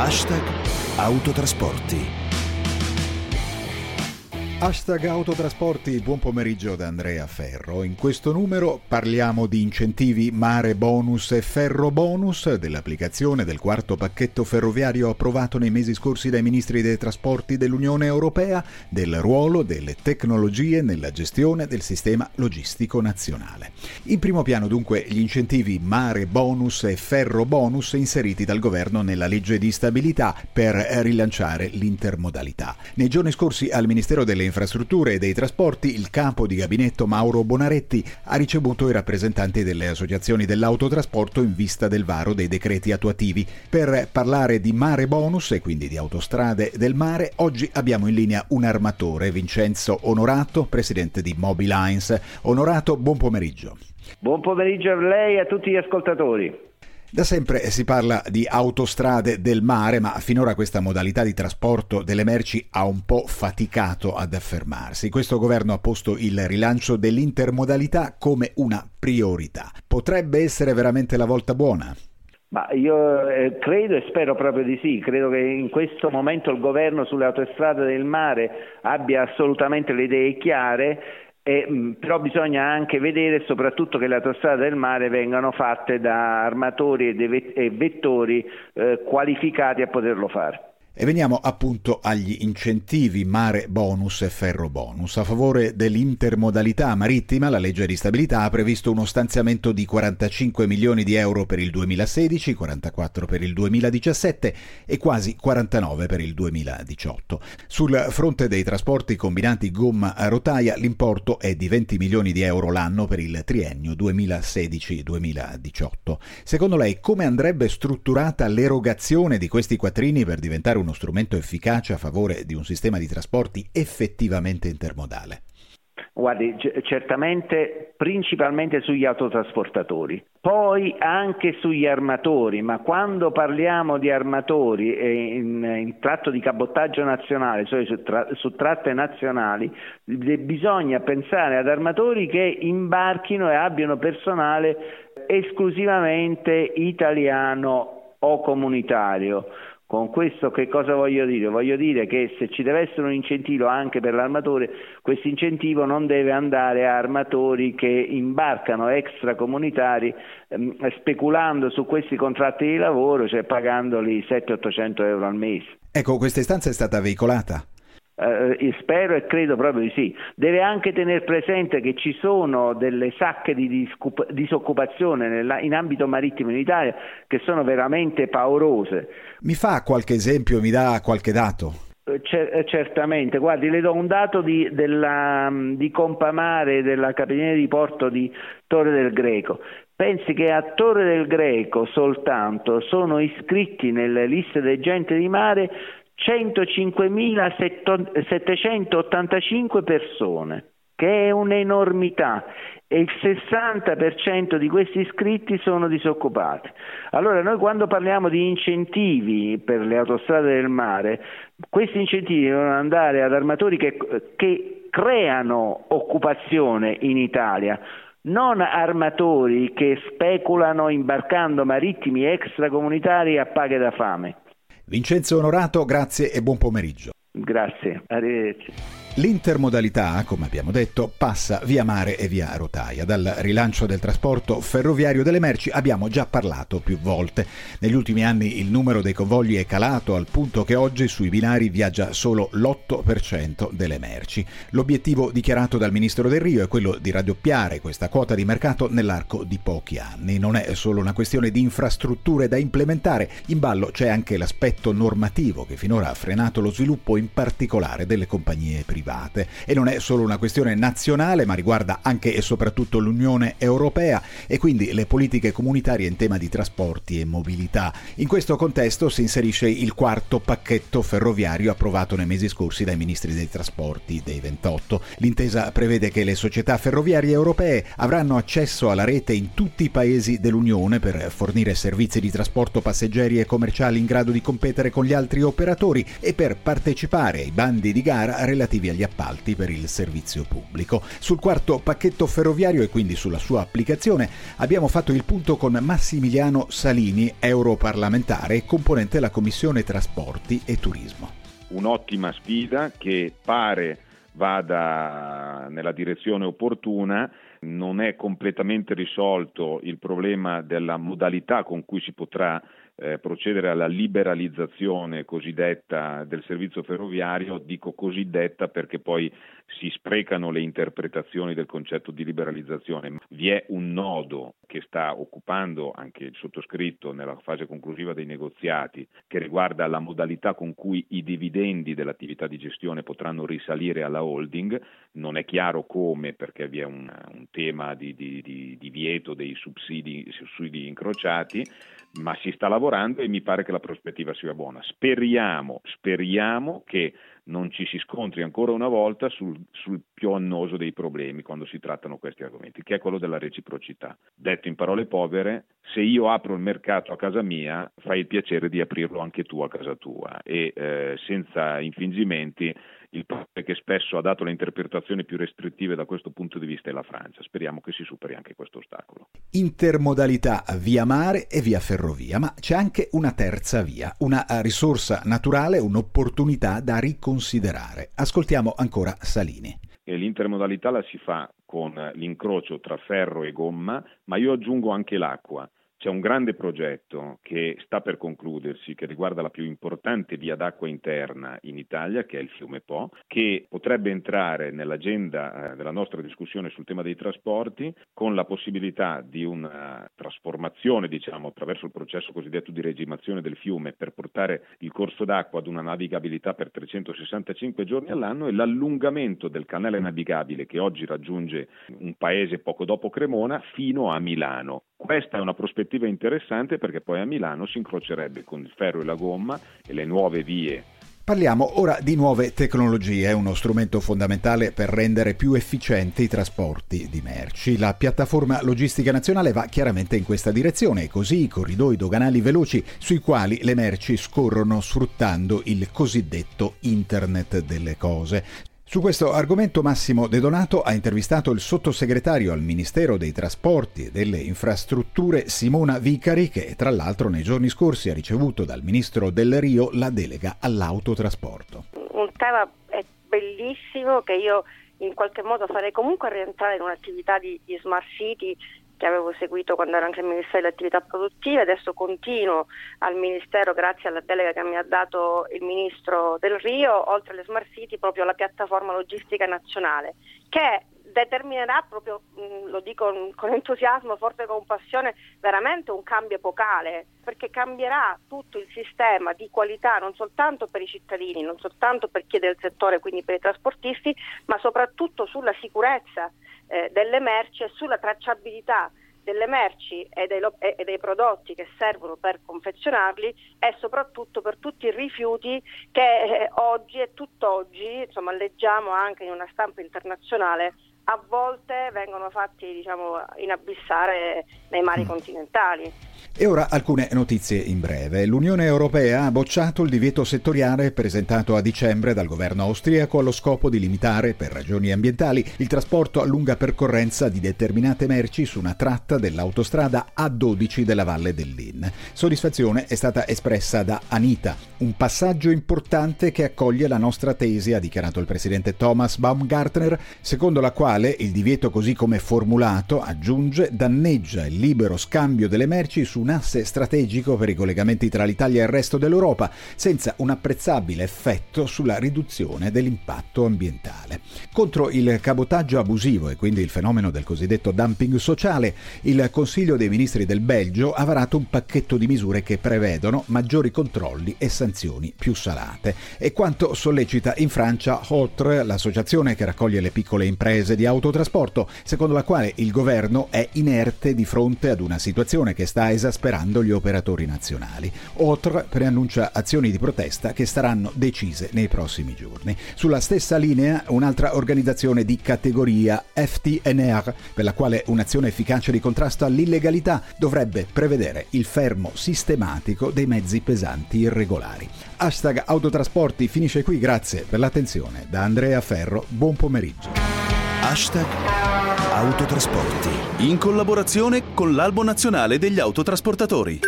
#autotrasporti. #autotrasporti, buon pomeriggio da Andrea Ferro. In questo numero parliamo di incentivi Mare Bonus e Ferro Bonus, dell'applicazione del quarto pacchetto ferroviario approvato nei mesi scorsi dai ministri dei trasporti dell'Unione Europea, del ruolo delle tecnologie nella gestione del sistema logistico nazionale. In primo piano dunque gli incentivi Mare Bonus e Ferro Bonus inseriti dal governo nella legge di stabilità per rilanciare l'intermodalità. Nei giorni scorsi al Ministero delle Infrastrutture e dei Trasporti il capo di gabinetto Mauro Bonaretti ha ricevuto i rappresentanti delle associazioni dell'autotrasporto in vista del varo dei decreti attuativi. Per parlare di Mare Bonus e quindi di autostrade del mare, oggi abbiamo in linea un armatore, Vincenzo Onorato, presidente di Mobilines. Onorato, buon pomeriggio. Buon pomeriggio a lei e a tutti gli ascoltatori. Da sempre si parla di autostrade del mare, ma finora questa modalità di trasporto delle merci ha un po' faticato ad affermarsi. Questo governo ha posto il rilancio dell'intermodalità come una priorità. Potrebbe essere veramente la volta buona? Ma io credo e spero proprio di sì. Credo che in questo momento il governo sulle autostrade del mare abbia assolutamente le idee chiare. Però bisogna anche vedere soprattutto che le autostrade del mare vengano fatte da armatori e vettori qualificati a poterlo fare. E veniamo appunto agli incentivi Mare Bonus e Ferro Bonus. A favore dell'intermodalità marittima, la legge di stabilità ha previsto uno stanziamento di 45 milioni di euro per il 2016, 44 per il 2017 e quasi 49 per il 2018. Sul fronte dei trasporti combinati gomma a rotaia, l'importo è di 20 milioni di euro l'anno per il triennio 2016-2018. Secondo lei, come andrebbe strutturata l'erogazione di questi quattrini per diventare uno strumento efficace a favore di un sistema di trasporti effettivamente intermodale? Guardi, certamente principalmente sugli autotrasportatori, poi anche sugli armatori, ma quando parliamo di armatori in tratto di cabotaggio nazionale, cioè su tratte nazionali, bisogna pensare ad armatori che imbarchino e abbiano personale esclusivamente italiano o comunitario. Con questo che cosa voglio dire? Voglio dire che se ci deve essere un incentivo anche per l'armatore, questo incentivo non deve andare a armatori che imbarcano extracomunitari speculando su questi contratti di lavoro, cioè pagandoli 700-800 euro al mese. Ecco, questa istanza è stata veicolata? Spero e credo proprio di sì. Deve anche tener presente che ci sono delle sacche di disoccupazione in ambito marittimo in Italia che sono veramente paurose. Mi fa qualche esempio, mi dà qualche dato? Certamente, guardi, le do un dato di Compamare, della Capitaneria di Porto di Torre del Greco. Pensi che a Torre del Greco soltanto sono iscritti nelle liste dei gente di mare 105.785 persone, che è un'enormità, e il 60% di questi iscritti sono disoccupati. Allora noi quando parliamo di incentivi per le autostrade del mare, questi incentivi devono andare ad armatori che creano occupazione in Italia, non armatori che speculano imbarcando marittimi extracomunitari a paghe da fame. Vincenzo Onorato, grazie e buon pomeriggio. Grazie, arrivederci. L'intermodalità, come abbiamo detto, passa via mare e via rotaia. Dal rilancio del trasporto ferroviario delle merci abbiamo già parlato più volte. Negli ultimi anni il numero dei convogli è calato al punto che oggi sui binari viaggia solo l'8% delle merci. L'obiettivo dichiarato dal ministro Del Rio è quello di raddoppiare questa quota di mercato nell'arco di pochi anni. Non è solo una questione di infrastrutture da implementare, in ballo c'è anche l'aspetto normativo che finora ha frenato lo sviluppo in particolare delle compagnie private. E non è solo una questione nazionale, ma riguarda anche e soprattutto l'Unione Europea e quindi le politiche comunitarie in tema di trasporti e mobilità. In questo contesto si inserisce il quarto pacchetto ferroviario approvato nei mesi scorsi dai ministri dei trasporti dei 28. L'intesa prevede che le società ferroviarie europee avranno accesso alla rete in tutti i paesi dell'Unione per fornire servizi di trasporto passeggeri e commerciali in grado di competere con gli altri operatori e per partecipare ai bandi di gara relativi agli agli appalti per il servizio pubblico. Sul quarto pacchetto ferroviario e quindi sulla sua applicazione abbiamo fatto il punto con Massimiliano Salini, europarlamentare e componente della Commissione Trasporti e Turismo. Un'ottima sfida che pare vada nella direzione opportuna. Non è completamente risolto il problema della modalità con cui si potrà procedere alla liberalizzazione cosiddetta del servizio ferroviario. Dico cosiddetta perché poi si sprecano le interpretazioni del concetto di liberalizzazione. Vi è un nodo che sta occupando anche il sottoscritto nella fase conclusiva dei negoziati, che riguarda la modalità con cui i dividendi dell'attività di gestione potranno risalire alla holding. Non è chiaro come, perché vi è un tema di divieto dei sussidi incrociati, ma si sta lavorando e mi pare che la prospettiva sia buona. Speriamo che non ci si scontri ancora una volta sul più annoso dei problemi quando si trattano questi argomenti, che è quello della reciprocità. Detto in parole povere, se io apro il mercato a casa mia, fai il piacere di aprirlo anche tu a casa tua e senza infingimenti. Il paese che spesso ha dato le interpretazioni più restrittive da questo punto di vista è la Francia. Speriamo che si superi anche questo ostacolo. Intermodalità via mare e via ferrovia, ma c'è anche una terza via, una risorsa naturale, un'opportunità da riconsiderare. Ascoltiamo ancora Salini. L'intermodalità la si fa con l'incrocio tra ferro e gomma, ma io aggiungo anche l'acqua. C'è un grande progetto che sta per concludersi, che riguarda la più importante via d'acqua interna in Italia, che è il fiume Po, che potrebbe entrare nell'agenda della nostra discussione sul tema dei trasporti, con la possibilità di una trasformazione, attraverso il processo cosiddetto di regimazione del fiume, per portare il corso d'acqua ad una navigabilità per 365 giorni all'anno e l'allungamento del canale navigabile che oggi raggiunge un paese poco dopo Cremona fino a Milano. Questa è una prospettiva interessante perché poi a Milano si incrocerebbe con il ferro e la gomma e le nuove vie. Parliamo ora di nuove tecnologie, uno strumento fondamentale per rendere più efficienti i trasporti di merci. La piattaforma logistica nazionale va chiaramente in questa direzione e così i corridoi doganali veloci sui quali le merci scorrono sfruttando il cosiddetto Internet delle cose. Su questo argomento Massimo De Donato ha intervistato il sottosegretario al Ministero dei Trasporti e delle Infrastrutture Simona Vicari, che tra l'altro nei giorni scorsi ha ricevuto dal ministro Del Rio la delega all'autotrasporto. Un tema bellissimo che io in qualche modo farei comunque rientrare in un'attività di Smart City che avevo seguito quando ero anche al Ministero delle Attività Produttive. Adesso continuo al Ministero grazie alla delega che mi ha dato il Ministro Del Rio, oltre alle Smart City proprio la piattaforma logistica nazionale, che determinerà proprio, lo dico con entusiasmo, forte compassione, veramente un cambio epocale, perché cambierà tutto il sistema di qualità non soltanto per i cittadini, non soltanto per chi è del settore, quindi per i trasportisti, ma soprattutto sulla sicurezza delle merci e sulla tracciabilità delle merci e dei prodotti che servono per confezionarli e soprattutto per tutti i rifiuti che oggi e tutt'oggi, leggiamo anche in una stampa internazionale, a volte vengono fatti inabissare nei mari continentali. E ora alcune notizie in breve. L'Unione Europea ha bocciato il divieto settoriale presentato a dicembre dal governo austriaco allo scopo di limitare, per ragioni ambientali, il trasporto a lunga percorrenza di determinate merci su una tratta dell'autostrada A12 della Valle dell'Inn. Soddisfazione è stata espressa da Anita. Un passaggio importante che accoglie la nostra tesi, ha dichiarato il presidente Thomas Baumgartner, secondo la quale il divieto così come formulato, aggiunge, danneggia il libero scambio delle merci su un asse strategico per i collegamenti tra l'Italia e il resto dell'Europa, senza un apprezzabile effetto sulla riduzione dell'impatto ambientale. Contro il cabotaggio abusivo e quindi il fenomeno del cosiddetto dumping sociale, il Consiglio dei Ministri del Belgio ha varato un pacchetto di misure che prevedono maggiori controlli e sanzioni più salate. E quanto sollecita in Francia Autre, l'associazione che raccoglie le piccole imprese di autotrasporto, secondo la quale il governo è inerte di fronte ad una situazione che sta esasperando gli operatori nazionali. OTR preannuncia azioni di protesta che saranno decise nei prossimi giorni. Sulla stessa linea un'altra organizzazione di categoria, FTNR, per la quale un'azione efficace di contrasto all'illegalità dovrebbe prevedere il fermo sistematico dei mezzi pesanti irregolari. #autotrasporti finisce qui, grazie per l'attenzione. Da Andrea Ferro, buon pomeriggio. #autotrasporti, in collaborazione con l'Albo Nazionale degli Autotrasportatori.